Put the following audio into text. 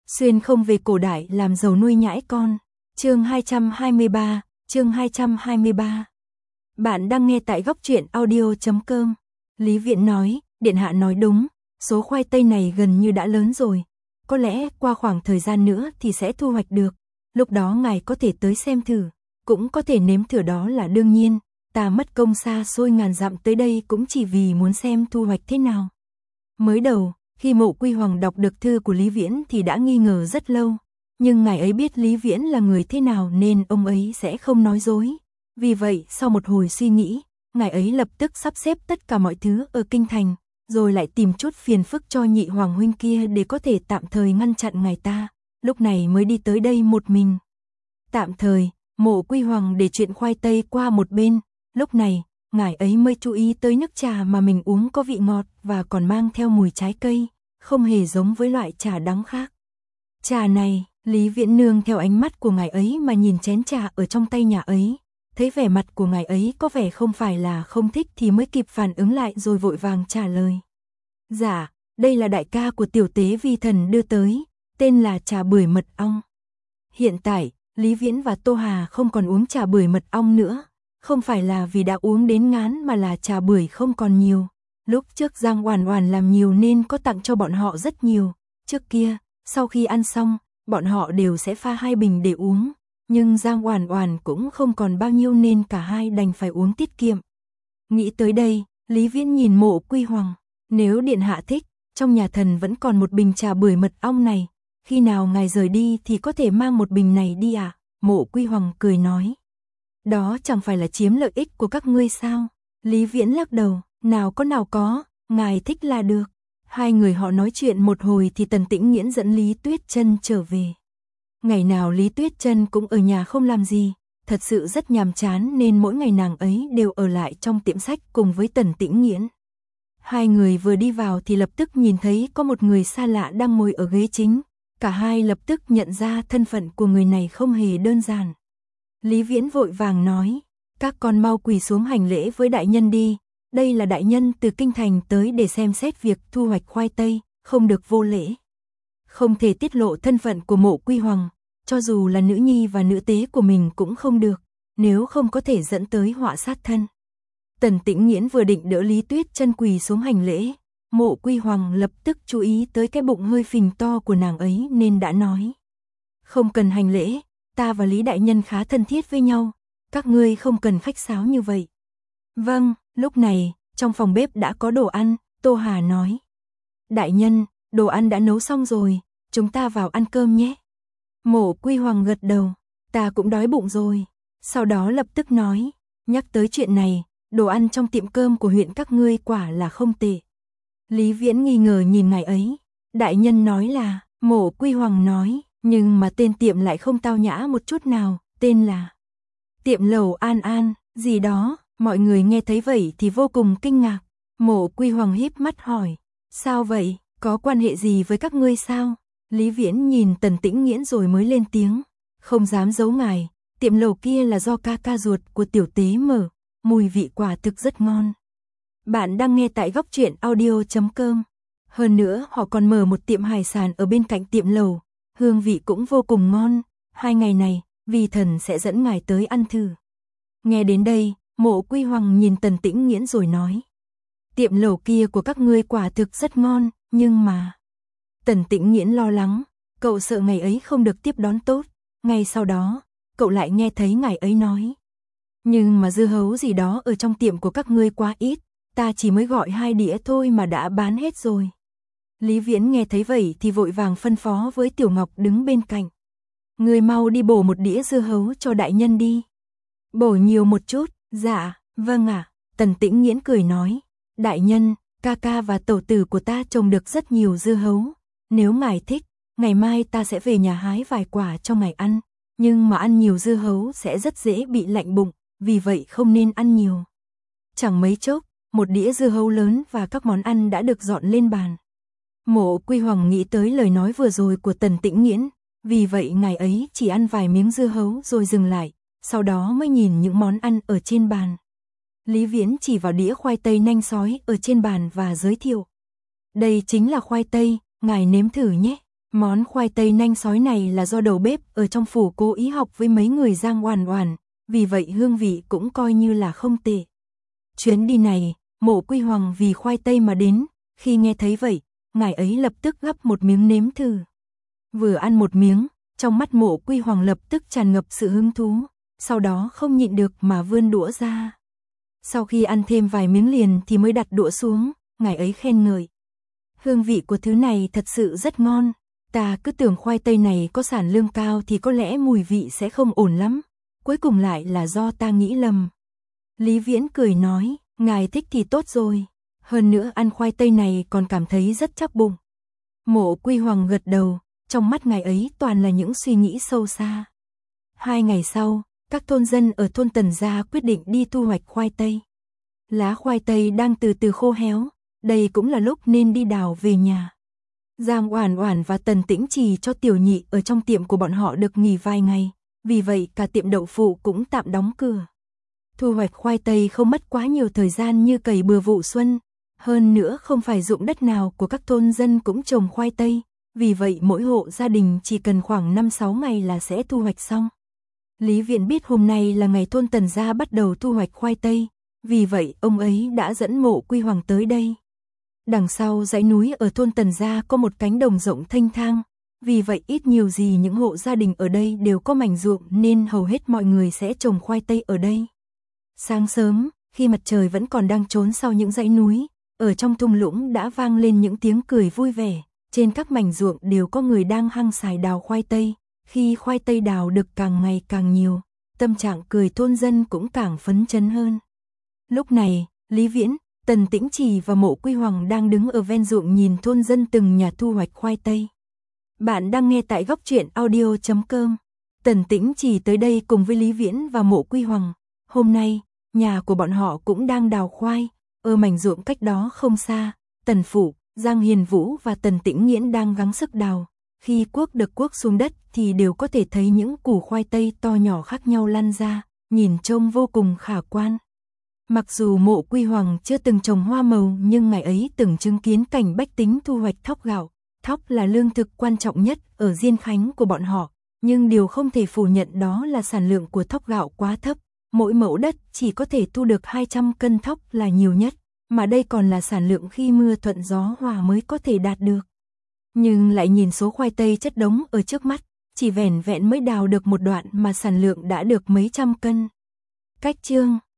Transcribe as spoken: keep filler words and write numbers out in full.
Xuyên không về cổ đại làm giàu nuôi nhãi con. Chương hai trăm hai mươi ba, chương hai trăm hai mươi ba. Bạn đang nghe tại góc truyện audio chấm com. Lý Viện nói, điện hạ nói đúng, số khoai tây này gần như đã lớn rồi, có lẽ qua khoảng thời gian nữa thì sẽ thu hoạch được, lúc đó ngài có thể tới xem thử, cũng có thể nếm thử, đó là đương nhiên, ta mất công xa xôi ngàn dặm tới đây cũng chỉ vì muốn xem thu hoạch thế nào. Mới đầu, khi Mộ Quy Hoàng đọc được thư của Lý Viễn thì đã nghi ngờ rất lâu, nhưng ngài ấy biết Lý Viễn là người thế nào nên ông ấy sẽ không nói dối. Vì vậy, sau một hồi suy nghĩ, ngài ấy lập tức sắp xếp tất cả mọi thứ ở kinh thành, rồi lại tìm chút phiền phức cho nhị hoàng huynh kia để có thể tạm thời ngăn chặn ngài ta, lúc này mới đi tới đây một mình. Tạm thời, Mộ Quy Hoàng để chuyện khoai tây qua một bên, lúc này, ngài ấy mới chú ý tới nước trà mà mình uống có vị ngọt và còn mang theo mùi trái cây, không hề giống với loại trà đắng khác. Trà này, Lý Viễn nương theo ánh mắt của ngài ấy mà nhìn chén trà ở trong tay nhà ấy, thấy vẻ mặt của ngài ấy có vẻ không phải là không thích thì mới kịp phản ứng lại rồi vội vàng trả lời. Dạ, đây là đại ca của tiểu tế vi thần đưa tới, tên là trà bưởi mật ong. Hiện tại, Lý Viễn và Tô Hà không còn uống trà bưởi mật ong nữa, không phải là vì đã uống đến ngán mà là trà bưởi không còn nhiều. Lúc trước Giang Oản Oản làm nhiều nên có tặng cho bọn họ rất nhiều, trước kia, sau khi ăn xong, bọn họ đều sẽ pha hai bình để uống. Nhưng Giang Oản Oản cũng không còn bao nhiêu nên cả hai đành phải uống tiết kiệm. Nghĩ tới đây, Lý Viễn nhìn Mộ Quy Hoàng, nếu điện hạ thích, trong nhà thần vẫn còn một bình trà bưởi mật ong này, khi nào ngài rời đi thì có thể mang một bình này đi ạ. À? Mộ Quy Hoàng cười nói, đó chẳng phải là chiếm lợi ích của các ngươi sao? Lý Viễn lắc đầu, nào có nào có, ngài thích là được. Hai người họ nói chuyện một hồi thì Tần Tĩnh Nghiễn dẫn Lý Tuyết Chân trở về. Ngày nào Lý Tuyết Chân cũng ở nhà không làm gì, thật sự rất nhàm chán nên mỗi ngày nàng ấy đều ở lại trong tiệm sách cùng với Tần Tĩnh Nghiễn. Hai người vừa đi vào thì lập tức nhìn thấy có một người xa lạ đang ngồi ở ghế chính, cả hai lập tức nhận ra thân phận của người này không hề đơn giản. Lý Viễn vội vàng nói, các con mau quỳ xuống hành lễ với đại nhân đi, đây là đại nhân từ kinh thành tới để xem xét việc thu hoạch khoai tây, không được vô lễ. Không thể tiết lộ thân phận của Mộ Quy Hoàng, cho dù là nữ nhi và nữ tế của mình cũng không được, nếu không có thể dẫn tới họa sát thân. Tần Tĩnh Nghiễn vừa định đỡ Lý Tuyết Chân quỳ xuống hành lễ, Mộ Quy Hoàng lập tức chú ý tới cái bụng hơi phình to của nàng ấy nên đã nói, không cần hành lễ, ta và Lý đại nhân khá thân thiết với nhau, các ngươi không cần khách sáo như vậy. Vâng, lúc này, trong phòng bếp đã có đồ ăn, Tô Hà nói. Đại nhân, đồ ăn đã nấu xong rồi, chúng ta vào ăn cơm nhé. Mộ Quy Hoàng gật đầu, ta cũng đói bụng rồi. Sau đó lập tức nói, nhắc tới chuyện này, đồ ăn trong tiệm cơm của huyện các ngươi quả là không tệ. Lý Viễn nghi ngờ nhìn ngài ấy, đại nhân nói là, Mộ Quy Hoàng nói, nhưng mà tên tiệm lại không tao nhã một chút nào, tên là Tiệm Lầu An An, gì đó. Mọi người nghe thấy vậy thì vô cùng kinh ngạc. Mộ Quy Hoàng híp mắt hỏi, sao vậy, có quan hệ gì với các ngươi sao? Lý Viễn nhìn Tần Tĩnh Nghiễn rồi mới lên tiếng, không dám giấu ngài, tiệm lầu kia là do ca ca ruột của tiểu tế mở, mùi vị quả thực rất ngon. Bạn đang nghe tại góc truyện audio chấm com. Hơn nữa họ còn mở một tiệm hải sản ở bên cạnh tiệm lầu, hương vị cũng vô cùng ngon. Hai ngày này, vi thần sẽ dẫn ngài tới ăn thử. Nghe đến đây, Mộ Quy Hoàng nhìn Tần Tĩnh Nghiễn rồi nói, tiệm lầu kia của các ngươi quả thực rất ngon, nhưng mà... Tần Tĩnh Nghiễn lo lắng, cậu sợ ngày ấy không được tiếp đón tốt, ngay sau đó, cậu lại nghe thấy ngài ấy nói, nhưng mà dưa hấu gì đó ở trong tiệm của các ngươi quá ít, ta chỉ mới gọi hai đĩa thôi mà đã bán hết rồi. Lý Viễn nghe thấy vậy thì vội vàng phân phó với Tiểu Ngọc đứng bên cạnh, ngươi mau đi bổ một đĩa dưa hấu cho đại nhân đi. Bổ nhiều một chút. Dạ, vâng ạ. Tần Tĩnh Nghiễn cười nói, đại nhân, ca ca và tẩu tử của ta trồng được rất nhiều dưa hấu, nếu ngài thích, ngày mai ta sẽ về nhà hái vài quả cho ngài ăn, nhưng mà ăn nhiều dưa hấu sẽ rất dễ bị lạnh bụng, vì vậy không nên ăn nhiều. Chẳng mấy chốc, một đĩa dưa hấu lớn và các món ăn đã được dọn lên bàn. Mộ Quy Hoàng nghĩ tới lời nói vừa rồi của Tần Tĩnh Nghiễn, vì vậy ngài ấy chỉ ăn vài miếng dưa hấu rồi dừng lại, sau đó mới nhìn những món ăn ở trên bàn. Lý Viễn chỉ vào đĩa khoai tây nanh sói ở trên bàn và giới thiệu. Đây chính là khoai tây, ngài nếm thử nhé. Món khoai tây nanh sói này là do đầu bếp ở trong phủ cố ý học với mấy người Giang Oản Oản, vì vậy hương vị cũng coi như là không tệ. Chuyến đi này, Mộ Quy Hoàng vì khoai tây mà đến, khi nghe thấy vậy, ngài ấy lập tức gắp một miếng nếm thử. Vừa ăn một miếng, trong mắt Mộ Quy Hoàng lập tức tràn ngập sự hứng thú, sau đó không nhịn được mà vươn đũa ra. Sau khi ăn thêm vài miếng liền thì mới đặt đũa xuống, ngài ấy khen ngợi. Hương vị của thứ này thật sự rất ngon, ta cứ tưởng khoai tây này có sản lượng cao thì có lẽ mùi vị sẽ không ổn lắm, cuối cùng lại là do ta nghĩ lầm. Lý Viễn cười nói, ngài thích thì tốt rồi, hơn nữa ăn khoai tây này còn cảm thấy rất chắc bụng. Mộ Quy Hoàng gật đầu, trong mắt ngài ấy toàn là những suy nghĩ sâu xa. Hai ngày sau, các thôn dân ở thôn Tần Gia quyết định đi thu hoạch khoai tây. Lá khoai tây đang từ từ khô héo, đây cũng là lúc nên đi đào về nhà. Giang Oản Oản và Tần Tĩnh Trì cho tiểu nhị ở trong tiệm của bọn họ được nghỉ vài ngày, vì vậy cả tiệm đậu phụ cũng tạm đóng cửa. Thu hoạch khoai tây không mất quá nhiều thời gian như cày bừa vụ xuân, hơn nữa không phải ruộng đất nào của các thôn dân cũng trồng khoai tây, vì vậy mỗi hộ gia đình chỉ cần khoảng năm sáu ngày là sẽ thu hoạch xong. Lý Viễn biết hôm nay là ngày thôn Tần Gia bắt đầu thu hoạch khoai tây, vì vậy ông ấy đã dẫn Mộ Quy Hoàng tới đây. Đằng sau dãy núi ở thôn Tần Gia có một cánh đồng rộng thênh thang, vì vậy ít nhiều gì những hộ gia đình ở đây đều có mảnh ruộng nên hầu hết mọi người sẽ trồng khoai tây ở đây. Sáng sớm, khi mặt trời vẫn còn đang trốn sau những dãy núi, ở trong thung lũng đã vang lên những tiếng cười vui vẻ, trên các mảnh ruộng đều có người đang hăng sải đào khoai tây, khi khoai tây đào được càng ngày càng nhiều, tâm trạng cười thôn dân cũng càng phấn chấn hơn. Lúc này, Lý Viễn, Tần Tĩnh Trì và Mộ Quy Hoàng đang đứng ở ven ruộng nhìn thôn dân từng nhà thu hoạch khoai tây. Bạn đang nghe tại góc truyện audio chấm com. Tần Tĩnh Trì tới đây cùng với Lý Viễn và Mộ Quy Hoàng. Hôm nay, nhà của bọn họ cũng đang đào khoai, ở mảnh ruộng cách đó không xa, Tần Phủ, Giang Hiền Vũ và Tần Tĩnh Nghiễn đang gắng sức đào. Khi cuốc được cuốc xuống đất thì đều có thể thấy những củ khoai tây to nhỏ khác nhau lăn ra, nhìn trông vô cùng khả quan. Mặc dù Mộ Quy Hoàng chưa từng trồng hoa màu nhưng ngài ấy từng chứng kiến cảnh bách tính thu hoạch thóc gạo. Thóc là lương thực quan trọng nhất ở Diên Khánh của bọn họ, nhưng điều không thể phủ nhận đó là sản lượng của thóc gạo quá thấp. Mỗi mẫu đất chỉ có thể thu được hai trăm cân thóc là nhiều nhất, mà đây còn là sản lượng khi mưa thuận gió hòa mới có thể đạt được. Nhưng lại nhìn số khoai tây chất đống ở trước mắt, chỉ vẻn vẹn mới đào được một đoạn mà sản lượng đã được mấy trăm cân. Cách chương